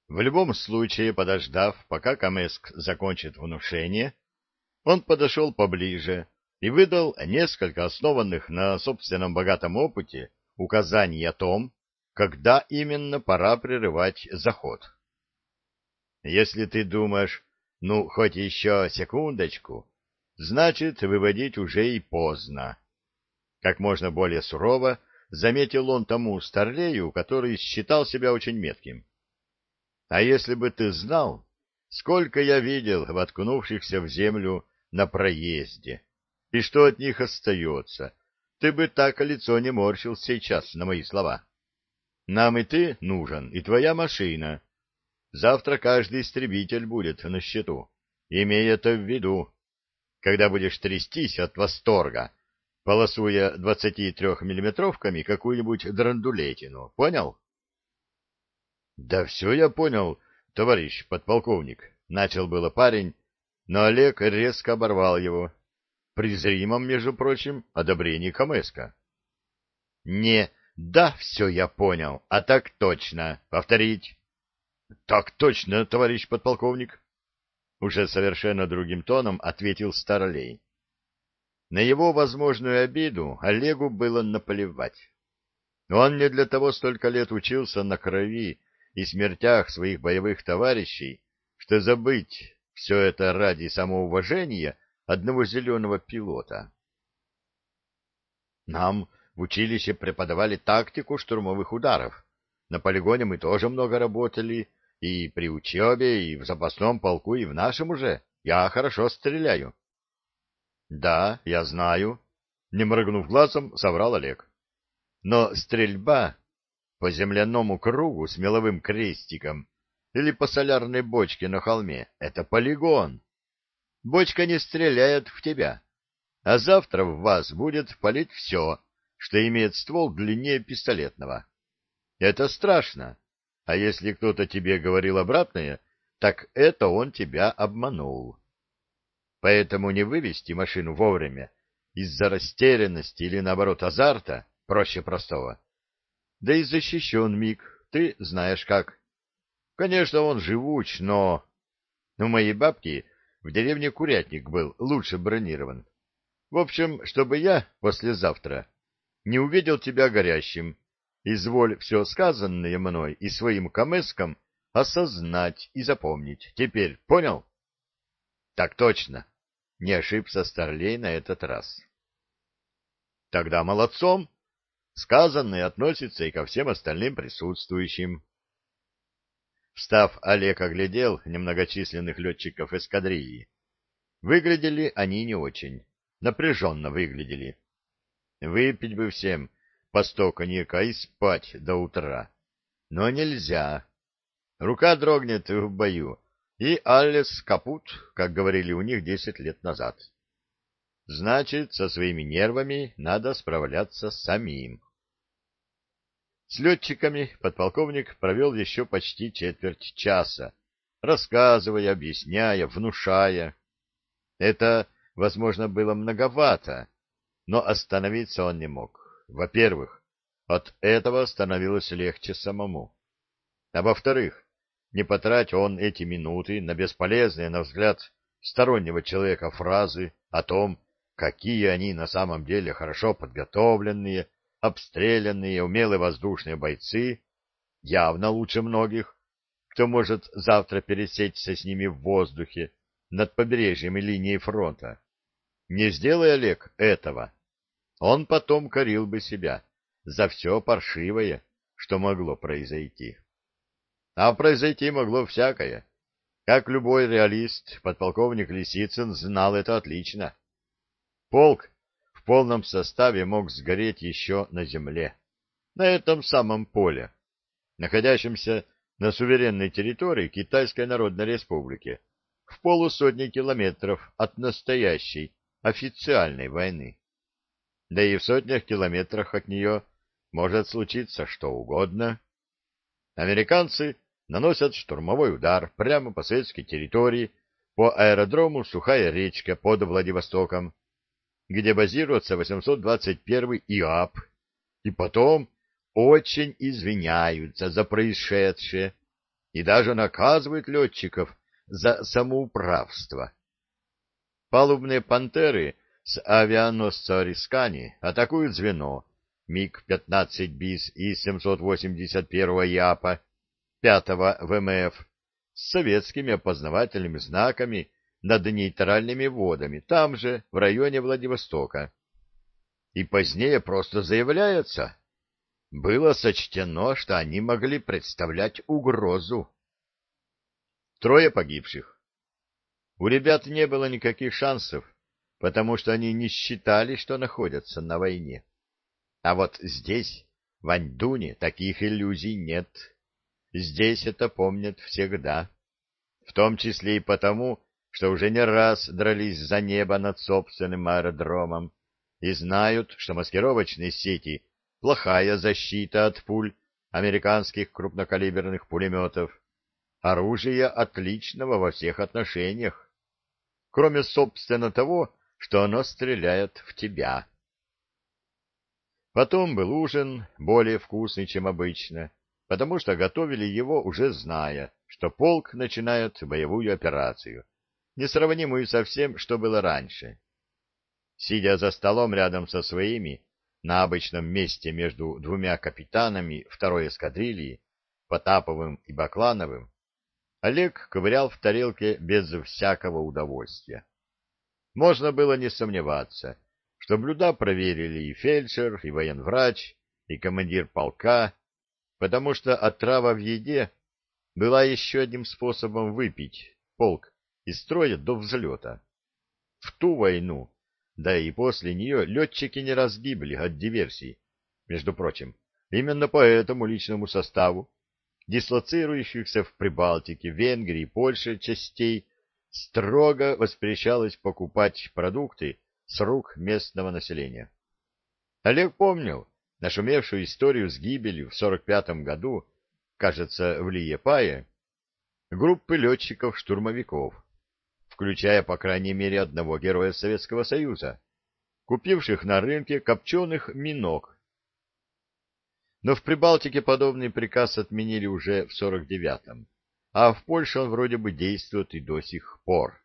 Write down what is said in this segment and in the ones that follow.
В любом случае, подождав, пока Камэск закончит внушение, он подошел поближе и выдал несколько основанных на собственном богатом опыте указаний о том, когда именно пора прерывать заход. Если ты думаешь, ну, хоть еще секундочку, значит, выводить уже и поздно. Как можно более сурово заметил он тому старлею, который считал себя очень метким. А если бы ты знал, сколько я видел воткнувшихся в землю на проезде, и что от них остается, ты бы так лицо не морщил сейчас на мои слова. Нам и ты нужен, и твоя машина. Завтра каждый истребитель будет на счету. Имей это в виду, когда будешь трястись от восторга, полосуя 23-миллиметровками какую-нибудь драндулетину. Понял? — Да все я понял, товарищ подполковник, — начал было парень, но Олег резко оборвал его. При зримом, между прочим, одобрении Камэска. — Не «да, все я понял», а так точно. Повторить. — Так точно, товарищ подполковник, — уже совершенно другим тоном ответил Старлей. На его возможную обиду Олегу было наплевать. Он не для того столько лет учился на крови и смертях своих боевых товарищей, что забыть все это ради самоуважения одного зеленого пилота. Нам в училище преподавали тактику штурмовых ударов. На полигоне мы тоже много работали, и при учебе, и в запасном полку, и в нашем уже. Я хорошо стреляю. — Да, я знаю, — не моргнув глазом, соврал Олег. — Но стрельба по земляному кругу с меловым крестиком или по солярной бочке на холме — это полигон. Бочка не стреляет в тебя, а завтра в вас будет палить все, что имеет ствол длиннее пистолетного. Это страшно, а если кто-то тебе говорил обратное, так это он тебя обманул. Поэтому не вывести машину вовремя из-за растерянности или, наоборот, азарта проще простого. Да и защищен миг, ты знаешь как. Конечно, он живуч, но... У моей бабки в деревне курятник был лучше бронирован. В общем, чтобы я послезавтра не увидел тебя горящим, изволь все сказанное мной и своим камэском осознать и запомнить. Теперь понял? Так точно. Не ошибся Старлей на этот раз. Тогда молодцом. Сказанное относится и ко всем остальным присутствующим. Встав, Олег оглядел немногочисленных летчиков эскадрильи. Выглядели они не очень. Напряженно выглядели. Выпить бы всем по 100 коньяка и спать до утра. Но нельзя. Рука дрогнет в бою, и Аллес капут, как говорили у них 10 лет назад. Значит, со своими нервами надо справляться самим. С летчиками подполковник провел еще почти четверть часа, рассказывая, объясняя, внушая. Это, возможно, было многовато, но остановиться он не мог. Во-первых, от этого становилось легче самому. А во-вторых, не потрать он эти минуты на бесполезные, на взгляд стороннего человека, фразы о том, какие они на самом деле хорошо подготовленные, обстрелянные, умелые воздушные бойцы, явно лучше многих, кто может завтра пересечься с ними в воздухе над побережьем и линией фронта. Не сделай, Олег, этого, он потом корил бы себя за все паршивое, что могло произойти. А произойти могло всякое. Как любой реалист, подполковник Лисицын знал это отлично. Полк в полном составе мог сгореть еще на земле, на этом самом поле, находящемся на суверенной территории Китайской Народной Республики, в полусотни километров от настоящей официальной войны. Да и в сотнях километрах от нее может случиться что угодно. Американцы наносят штурмовой удар прямо по советской территории, по аэродрому Сухая речка под Владивостоком, где базируется 821-й ИАП, и потом очень извиняются за происшедшее и даже наказывает летчиков за самоуправство. Палубные «Пантеры» с авианосца «Рискани» атакуют звено МиГ-15 БИС и 781-го ЯПа 5-го ВМФ с советскими опознавательными знаками над нейтральными водами, там же, в районе Владивостока. И позднее просто заявляется: было сочтено, что они могли представлять угрозу. 3 погибших. У ребят не было никаких шансов, потому что они не считали, что находятся на войне. А вот здесь, в Аньдуне, таких иллюзий нет. Здесь это помнят всегда. В том числе и потому, что уже не раз дрались за небо над собственным аэродромом и знают, что маскировочные сети — плохая защита от пуль американских крупнокалиберных пулеметов. Оружие отличного во всех отношениях, кроме, собственно, того, что оно стреляет в тебя. Потом был ужин, более вкусный, чем обычно, потому что готовили его, уже зная, что полк начинает боевую операцию, несравнимую со всем, что было раньше. Сидя за столом рядом со своими, на обычном месте между двумя капитанами второй эскадрильи, Потаповым и Баклановым, Олег ковырял в тарелке без всякого удовольствия. Можно было не сомневаться, что блюда проверили и фельдшер, и военврач, и командир полка, потому что отрава в еде была еще одним способом выпить полк из строя до взлета. В ту войну, да и после нее, летчики не раз гибли от диверсий. Между прочим, именно по этому личному составу дислоцирующихся в Прибалтике, Венгрии и Польше частей строго воспрещалось покупать продукты с рук местного населения. Олег помнил нашумевшую историю с гибелью в 45-м году, кажется, в Лиепае, группы летчиков-штурмовиков, включая, по крайней мере, одного героя Советского Союза, купивших на рынке копченых миног. Но в Прибалтике подобный приказ отменили уже в 49-м, а в Польше он вроде бы действует и до сих пор.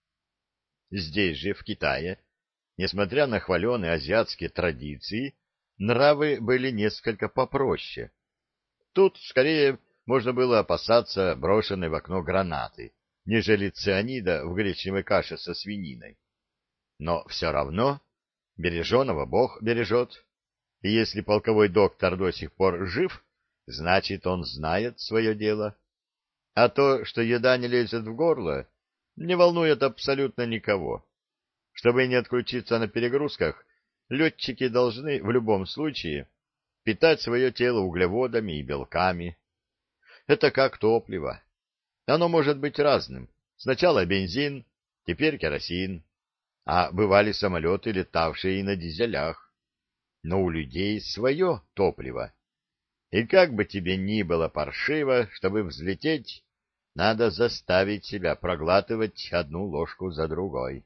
Здесь же, в Китае, несмотря на хваленые азиатские традиции, нравы были несколько попроще. Тут, скорее, можно было опасаться брошенной в окно гранаты, нежели цианида в гречневой каше со свининой. Но все равно береженого Бог бережет. И если полковой доктор до сих пор жив, значит, он знает свое дело. А то, что еда не лезет в горло, не волнует абсолютно никого. Чтобы не отключиться на перегрузках, летчики должны в любом случае питать свое тело углеводами и белками. Это как топливо. Оно может быть разным. Сначала бензин, теперь керосин. А бывали самолеты, летавшие и на дизелях. Но у людей свое топливо. И как бы тебе ни было паршиво, чтобы взлететь, надо заставить себя проглатывать одну ложку за другой.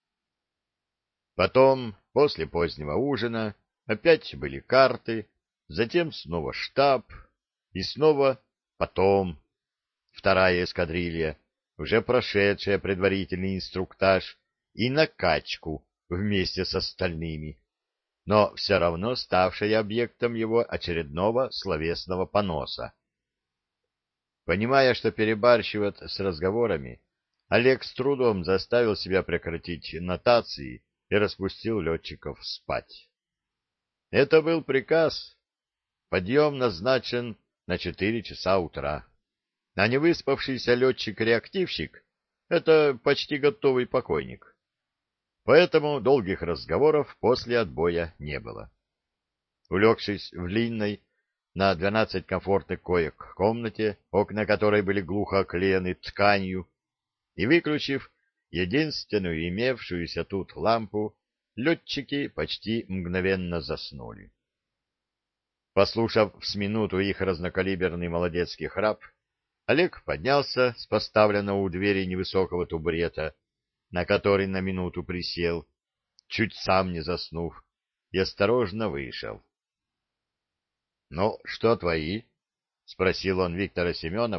Потом, после позднего ужина, опять были карты, затем снова штаб, и снова потом вторая эскадрилья, уже прошедшая предварительный инструктаж и накачку вместе с остальными, но все равно ставшая объектом его очередного словесного поноса. Понимая, что перебарщивает с разговорами, Олег с трудом заставил себя прекратить нотации и распустил летчиков спать. Это был приказ. Подъем назначен на 4 часа утра. А невыспавшийся летчик-реактивщик — это почти готовый покойник. Поэтому долгих разговоров после отбоя не было. Улегшись в длинной, на 12 комфортных коек комнате, окна которой были глухо оклеены тканью, и выключив единственную имевшуюся тут лампу, летчики почти мгновенно заснули. Послушав с минуту их разнокалиберный молодецкий храп, Олег поднялся с поставленного у двери невысокого табурета, на который на минуту присел, чуть сам не заснув, и осторожно вышел. — Ну, что твои? — спросил он Виктора Семенова,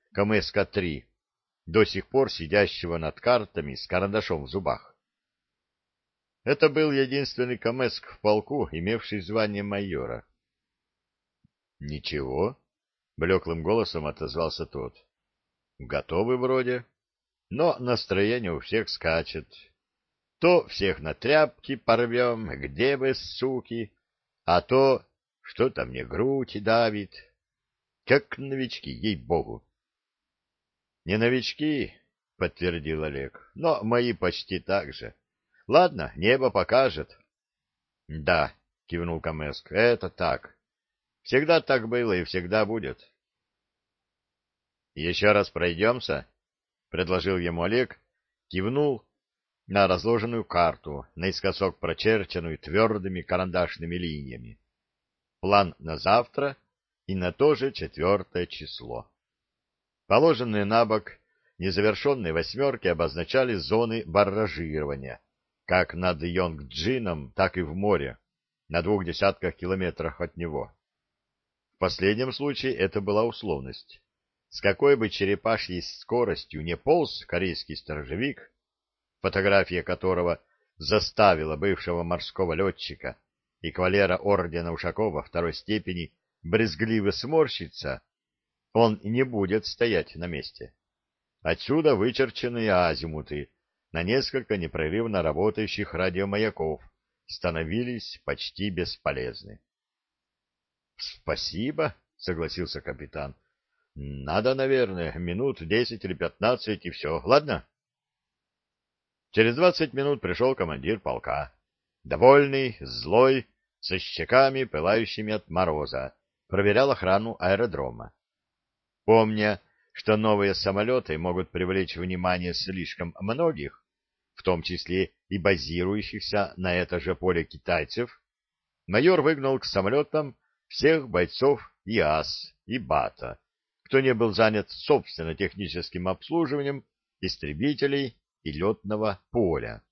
КМСК-3, до сих пор сидящего над картами с карандашом в зубах. Это был единственный КМСК в полку, имевший звание майора. — Ничего, — блеклым голосом отозвался тот. — Готовы вроде, но настроение у всех скачет. То всех на тряпки порвем, где вы, суки, а то что-то мне грудь давит. Как новички, ей-богу. — Не новички, — подтвердил Олег, — но мои почти так же. Ладно, небо покажет. — Да, — кивнул Камэск, — это так. Всегда так было и всегда будет. — Еще раз пройдемся, — предложил ему Олег, кивнул на разложенную карту, наискосок прочерченную твердыми карандашными линиями. План на завтра и на то же 4 число. Положенные на бок незавершенные восьмерки обозначали зоны барражирования, как над Йонг-Джином, так и в море, на 20 километрах от него. В последнем случае это была условность. С какой бы черепашьей скоростью не полз корейский сторожевик, фотография которого заставила бывшего морского летчика и кавалера ордена Ушакова второй степени брезгливо сморщиться, он не будет стоять на месте. Отсюда вычерченные азимуты на несколько непрерывно работающих радиомаяков становились почти бесполезны. — Спасибо, — согласился капитан. — Надо, наверное, минут 10 или 15 и все, ладно? Через 20 минут пришел командир полка. Довольный, злой, со щеками, пылающими от мороза, проверял охрану аэродрома. Помня, что новые самолеты могут привлечь внимание слишком многих, в том числе и базирующихся на это же поле китайцев, майор выгнал к самолетам всех бойцов ИАС и БАТа, кто не был занят собственно техническим обслуживанием истребителей и летного поля.